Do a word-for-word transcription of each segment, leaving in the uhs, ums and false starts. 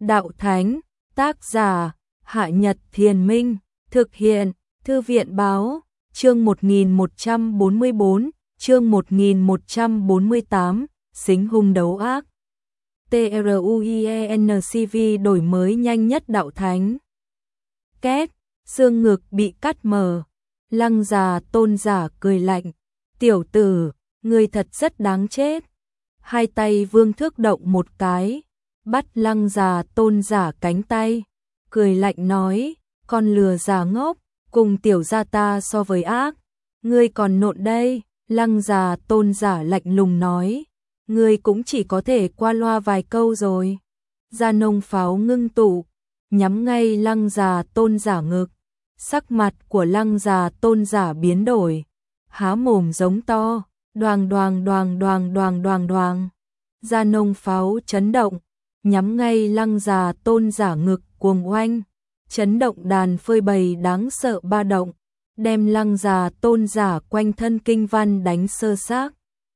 Đạo Thánh, tác giả, Hạ Nhật Thiền Minh, thực hiện, Thư viện Báo, chương một nghìn một trăm bốn mươi bốn, chương một nghìn một trăm bốn mươi tám, Xính hung đấu ác. TRUIENCV đổi mới nhanh nhất Đạo Thánh. Két, xương ngực bị cắt mở. Lăng già tôn giả cười lạnh. Tiểu tử, ngươi thật rất đáng chết. Hai tay Vương Thước động một cái, bắt lăng già tôn giả cánh tay. Cười lạnh nói, con lừa già ngốc, cùng tiểu gia ta so với ác. Ngươi còn nộn đây, lăng già tôn giả lạnh lùng nói. Ngươi cũng chỉ có thể qua loa vài câu rồi. Gia nông pháo ngưng tụ, nhắm ngay lăng già tôn giả ngực. Sắc mặt của lăng già tôn giả biến đổi, há mồm giống to, đoàng đoàng đoàng đoàng đoàng đoàng đoàng. Gia nông pháo chấn động, nhắm ngay lăng già tôn giả ngực cuồng oanh, chấn động đàn phơi bày đáng sợ ba động, đem lăng già tôn giả quanh thân kinh văn đánh sơ xác.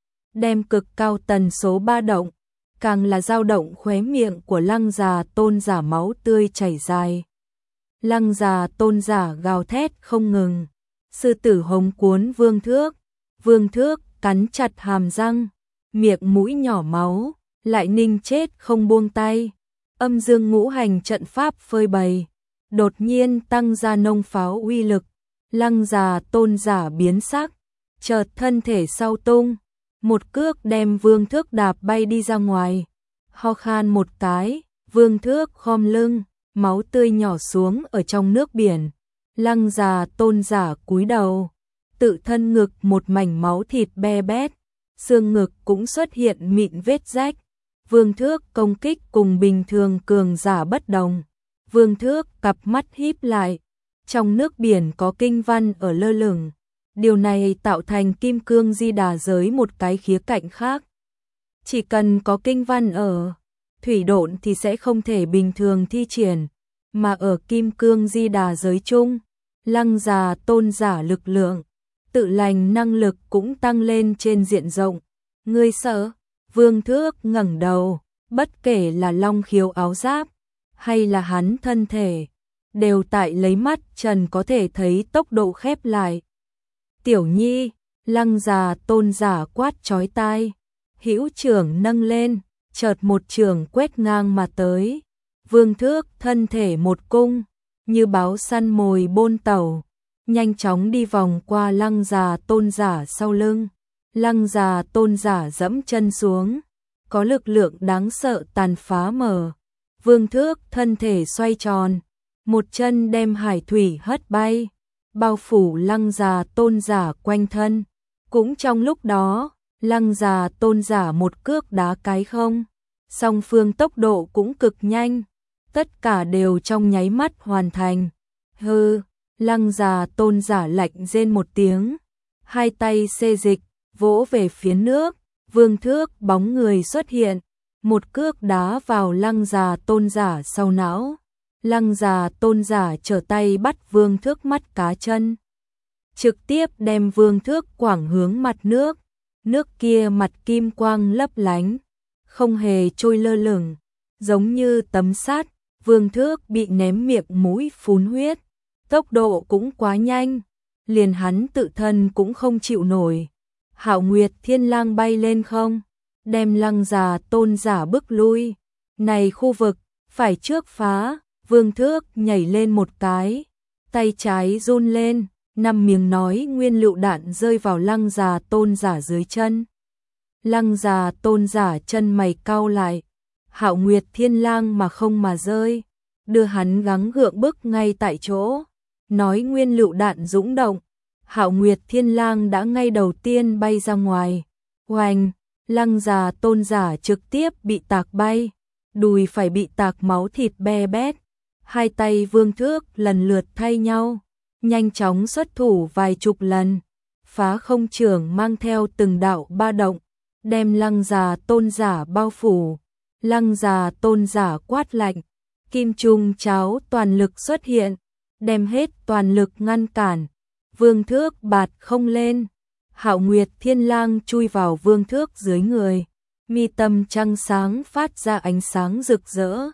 Đem cực cao tần số ba động, càng là dao động khóe miệng của lăng già tôn giả máu tươi chảy dài. Lăng già tôn giả gào thét không ngừng, sư tử hống cuốn Vương Thước, Vương Thước cắn chặt hàm răng, miệng mũi nhỏ máu, lại ninh chết không buông tay. Âm dương ngũ hành trận pháp phơi bày, đột nhiên tăng ra nông pháo uy lực, lăng già tôn giả biến sắc, chợt thân thể sau tung, một cước đem Vương Thước đạp bay đi ra ngoài. Ho khan một cái, Vương Thước khom lưng, máu tươi nhỏ xuống ở trong nước biển. Lăng già tôn giả cúi đầu, tự thân ngực một mảnh máu thịt be bét, xương ngực cũng xuất hiện mịn vết rách. Vương Thước công kích cùng bình thường cường giả bất đồng. Vương Thước cặp mắt híp lại, trong nước biển có kinh văn ở lơ lửng. Điều này tạo thành kim cương di đà giới một cái khía cạnh khác. Chỉ cần có kinh văn ở thủy độn thì sẽ không thể bình thường thi triển, mà ở kim cương di đà giới chung, lăng già tôn giả lực lượng, tự lành năng lực cũng tăng lên trên diện rộng. Ngươi sợ? Vương Thước ngẩng đầu, bất kể là long khiếu áo giáp, hay là hắn thân thể, đều tại lấy mắt trần có thể thấy tốc độ khép lại. Tiểu nhi, lăng già tôn giả quát chói tai, hữu trưởng nâng lên, chợt một trường quét ngang mà tới. Vương Thước thân thể một cung, như báo săn mồi bôn tàu, nhanh chóng đi vòng qua lăng già tôn giả sau lưng. Lăng già tôn giả dẫm chân xuống, có lực lượng đáng sợ tàn phá mở. Vương Thước thân thể xoay tròn, một chân đem hải thủy hất bay, bao phủ lăng già tôn giả quanh thân. Cũng trong lúc đó, lăng già tôn giả một cước đá cái không, song phương tốc độ cũng cực nhanh, tất cả đều trong nháy mắt hoàn thành. Hừ, lăng già tôn giả lạnh rên một tiếng, hai tay xê dịch, vỗ về phía nước. Vương Thước bóng người xuất hiện, một cước đá vào lăng già tôn giả sau não. Lăng già tôn giả trở tay bắt Vương Thước mắt cá chân, trực tiếp đem Vương Thước quẳng hướng mặt nước. Nước kia mặt kim quang lấp lánh, không hề trôi lơ lửng, giống như tấm sắt. Vương Thước bị ném miệng mũi phun huyết, tốc độ cũng quá nhanh, liền hắn tự thân cũng không chịu nổi. Hạo Nguyệt Thiên Lang bay lên không, đem lăng già tôn giả bước lui. Này khu vực, phải trước phá. Vương Thước nhảy lên một cái, tay trái run lên, năm miếng nói nguyên lựu đạn rơi vào lăng già tôn giả dưới chân. Lăng già tôn giả chân mày cau lại, Hạo Nguyệt Thiên Lang mà không mà rơi, đưa hắn gắng gượng bức ngay tại chỗ. Nói nguyên lựu đạn dũng động, Hạo Nguyệt Thiên Lang đã ngay đầu tiên bay ra ngoài. Oanh, lăng già tôn giả trực tiếp bị tạc bay, đùi phải bị tạc máu thịt be bét. Hai tay Vương Thước lần lượt thay nhau, nhanh chóng xuất thủ vài chục lần, phá không trưởng mang theo từng đạo ba động, đem lăng già tôn giả bao phủ. Lăng già tôn giả quát lạnh, kim trung cháo toàn lực xuất hiện, đem hết toàn lực ngăn cản. Vương Thước bạt không lên, Hạo Nguyệt Thiên Lang chui vào Vương Thước dưới người, mi tâm trăng sáng phát ra ánh sáng rực rỡ.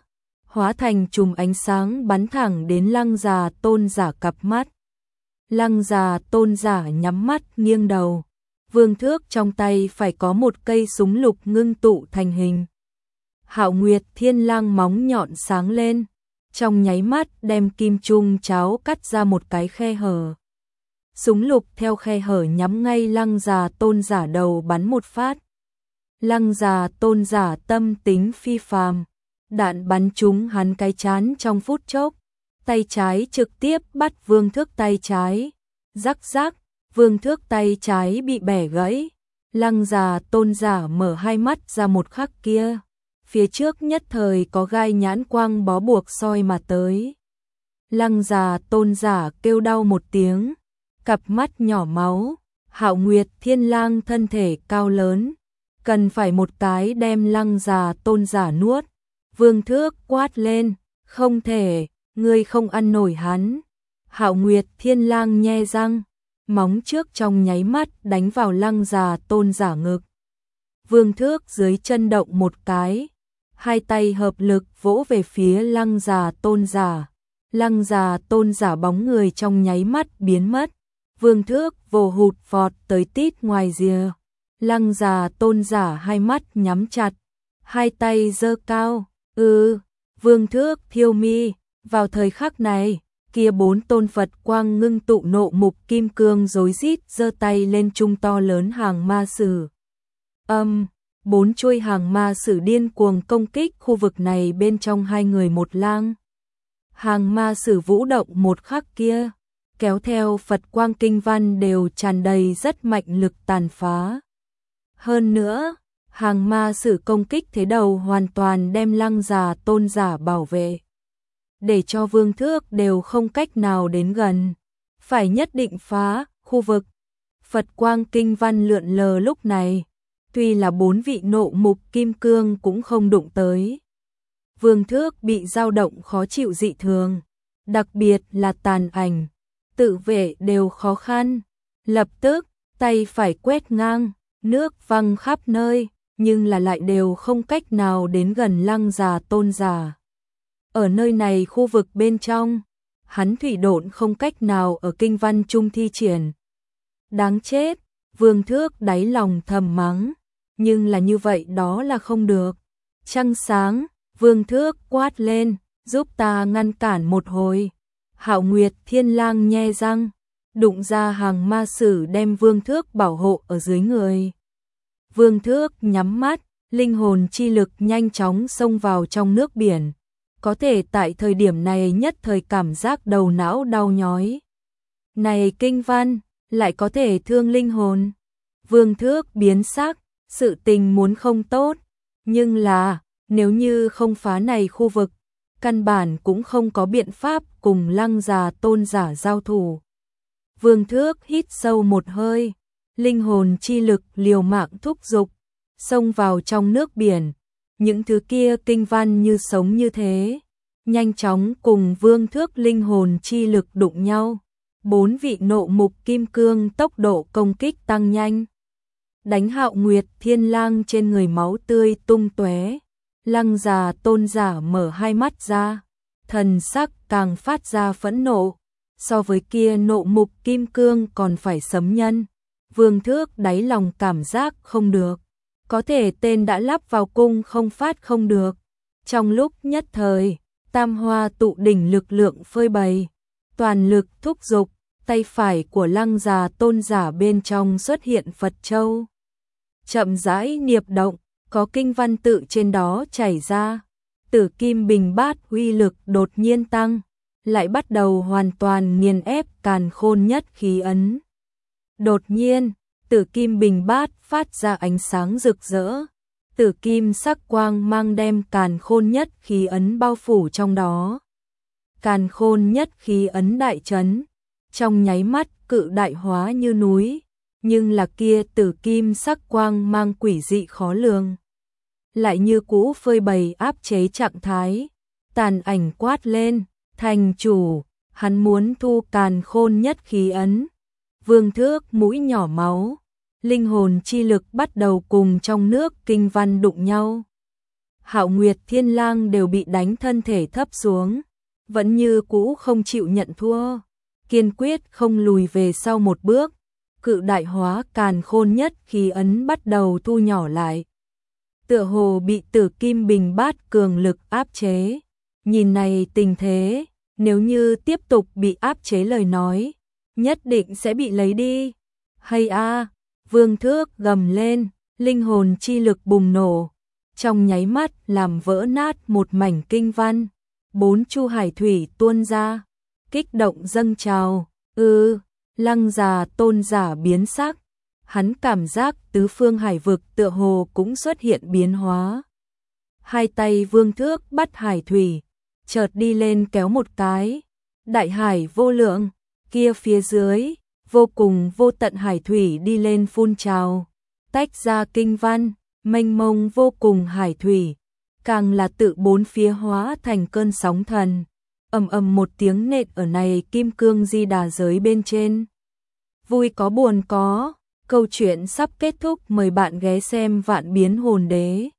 hóa thành chùm ánh sáng bắn thẳng đến Lăng Già Tôn Giả cặp mắt. Lăng Già Tôn Giả nhắm mắt nghiêng đầu, vương thước trong tay phải có một cây súng lục ngưng tụ thành hình. Hạo Nguyệt Thiên Lang móng nhọn sáng lên, trong nháy mắt đem kim trung cháo cắt ra một cái khe hở. Súng lục theo khe hở nhắm ngay Lăng Già Tôn Giả đầu bắn một phát. Lăng Già Tôn Giả tâm tính phi phàm, đạn bắn trúng hắn cái trán trong phút chốc, tay trái trực tiếp bắt vương thước tay trái. Rắc rắc, vương thước tay trái bị bẻ gãy. Lăng Già Tôn Giả mở hai mắt ra một khắc kia, phía trước nhất thời có gai nhãn quang bó buộc soi mà tới. Lăng Già Tôn Giả kêu đau một tiếng, cặp mắt nhỏ máu. Hạo Nguyệt Thiên Lang thân thể cao lớn, cần phải một cái đem Lăng Già Tôn Giả nuốt. Vương thước quát lên, không thể, ngươi không ăn nổi hắn. Hạo Nguyệt Thiên Lang nhe răng, móng trước trong nháy mắt đánh vào Lăng Già Tôn Giả ngực. Vương thước dưới chân động một cái, hai tay hợp lực vỗ về phía Lăng Già Tôn Giả. Lăng Già Tôn Giả bóng người trong nháy mắt biến mất. Vương thước vồ hụt vọt tới tít ngoài rìa. Lăng Già Tôn Giả hai mắt nhắm chặt, hai tay giơ cao. Ừ, vương thước thiêu mi. Vào thời khắc này, kia bốn tôn Phật quang ngưng tụ nộ mục kim cương rối rít giơ tay lên trung to lớn hàng ma sử. Âm, um, bốn chuôi hàng ma sử điên cuồng công kích khu vực này bên trong hai người một lang. Hàng ma sử vũ động một khắc kia, kéo theo Phật quang kinh văn đều tràn đầy rất mạnh lực tàn phá. Hơn nữa, hàng ma sử công kích thế đầu hoàn toàn đem Lăng Già Tôn Giả bảo vệ, để cho vương thước đều không cách nào đến gần, phải nhất định phá khu vực. Phật quang kinh văn lượn lờ lúc này, tuy là bốn vị nộ mục kim cương cũng không đụng tới. Vương thước bị dao động khó chịu dị thường, đặc biệt là tàn ảnh, tự vệ đều khó khăn. Lập tức, tay phải quét ngang, nước văng khắp nơi, nhưng là lại đều không cách nào đến gần Lăng Già Tôn Giả. Ở nơi này khu vực bên trong, hắn thủy độn không cách nào ở kinh văn trung thi triển. Đáng chết, vương thước đáy lòng thầm mắng, nhưng là như vậy đó là không được. Trăng sáng, vương thước quát lên, giúp ta ngăn cản một hồi. Hạo Nguyệt Thiên Lang nhe răng, đụng ra hàng ma sử đem vương thước bảo hộ ở dưới người. Vương thước nhắm mắt, linh hồn chi lực nhanh chóng xông vào trong nước biển. Có thể tại thời điểm này nhất thời cảm giác đầu não đau nhói. Này kinh văn, lại có thể thương linh hồn. Vương thước biến sắc, sự tình muốn không tốt. Nhưng là, nếu như không phá này khu vực, căn bản cũng không có biện pháp cùng Lăng Già Tôn Giả giao thủ. Vương thước hít sâu một hơi, linh hồn chi lực liều mạng thúc giục, xông vào trong nước biển. Những thứ kia kinh văn như sống như thế, nhanh chóng cùng vương thước linh hồn chi lực đụng nhau. Bốn vị nộ mục kim cương tốc độ công kích tăng nhanh, đánh Hạo Nguyệt Thiên Lang trên người máu tươi tung tóe. Lăng Già Tôn Giả mở hai mắt ra, thần sắc càng phát ra phẫn nộ, so với kia nộ mục kim cương còn phải sấm nhân. Vương thước đáy lòng cảm giác không được, có thể tên đã lắp vào cung không phát không được. Trong lúc nhất thời, tam hoa tụ đỉnh lực lượng phơi bày, toàn lực thúc giục, tay phải của Lăng Già Tôn Giả bên trong xuất hiện Phật Châu. Chậm rãi niệp động, có kinh văn tự trên đó chảy ra. Tử Kim Bình Bát uy lực đột nhiên tăng, lại bắt đầu hoàn toàn nghiền ép Càn Khôn Nhất khí ấn. Đột nhiên, Tử Kim Bình Bát phát ra ánh sáng rực rỡ, tử kim sắc quang mang đem Càn Khôn Nhất khí ấn bao phủ trong đó. Càn Khôn Nhất khí ấn đại chấn, trong nháy mắt cự đại hóa như núi, nhưng là kia tử kim sắc quang mang quỷ dị khó lường, lại như cũ phơi bày áp chế trạng thái. Tàn ảnh quát lên, thành chủ, hắn muốn thu Càn Khôn Nhất khí ấn. Vương thước mũi nhỏ máu, linh hồn chi lực bắt đầu cùng trong nước kinh văn đụng nhau. Hạo Nguyệt Thiên Lang đều bị đánh thân thể thấp xuống, vẫn như cũ không chịu nhận thua, kiên quyết không lùi về sau một bước. Cự đại hóa càn khôn nhất khí ấn bắt đầu thu nhỏ lại, tựa hồ bị Tử Kim Bình Bát cường lực áp chế. Nhìn này tình thế, nếu như tiếp tục bị áp chế lời nói, nhất định sẽ bị lấy đi. Hay a, Vương Thước gầm lên, linh hồn chi lực bùng nổ, trong nháy mắt làm vỡ nát một mảnh kinh văn, bốn chu hải thủy tuôn ra, kích động dâng trào. Ư, Lăng già tôn giả biến sắc, hắn cảm giác tứ phương hải vực tựa hồ cũng xuất hiện biến hóa. Hai tay Vương Thước bắt hải thủy, chợt đi lên kéo một cái, đại hải vô lượng, kia phía dưới, vô cùng vô tận hải thủy đi lên phun trào, tách ra kinh văn, mênh mông vô cùng hải thủy, càng là tự bốn phía hóa thành cơn sóng thần, ầm ầm một tiếng nện ở này kim cương di đà giới bên trên. Vui có buồn có, câu chuyện sắp kết thúc, mời bạn ghé xem Vạn Biến Hồn Đế.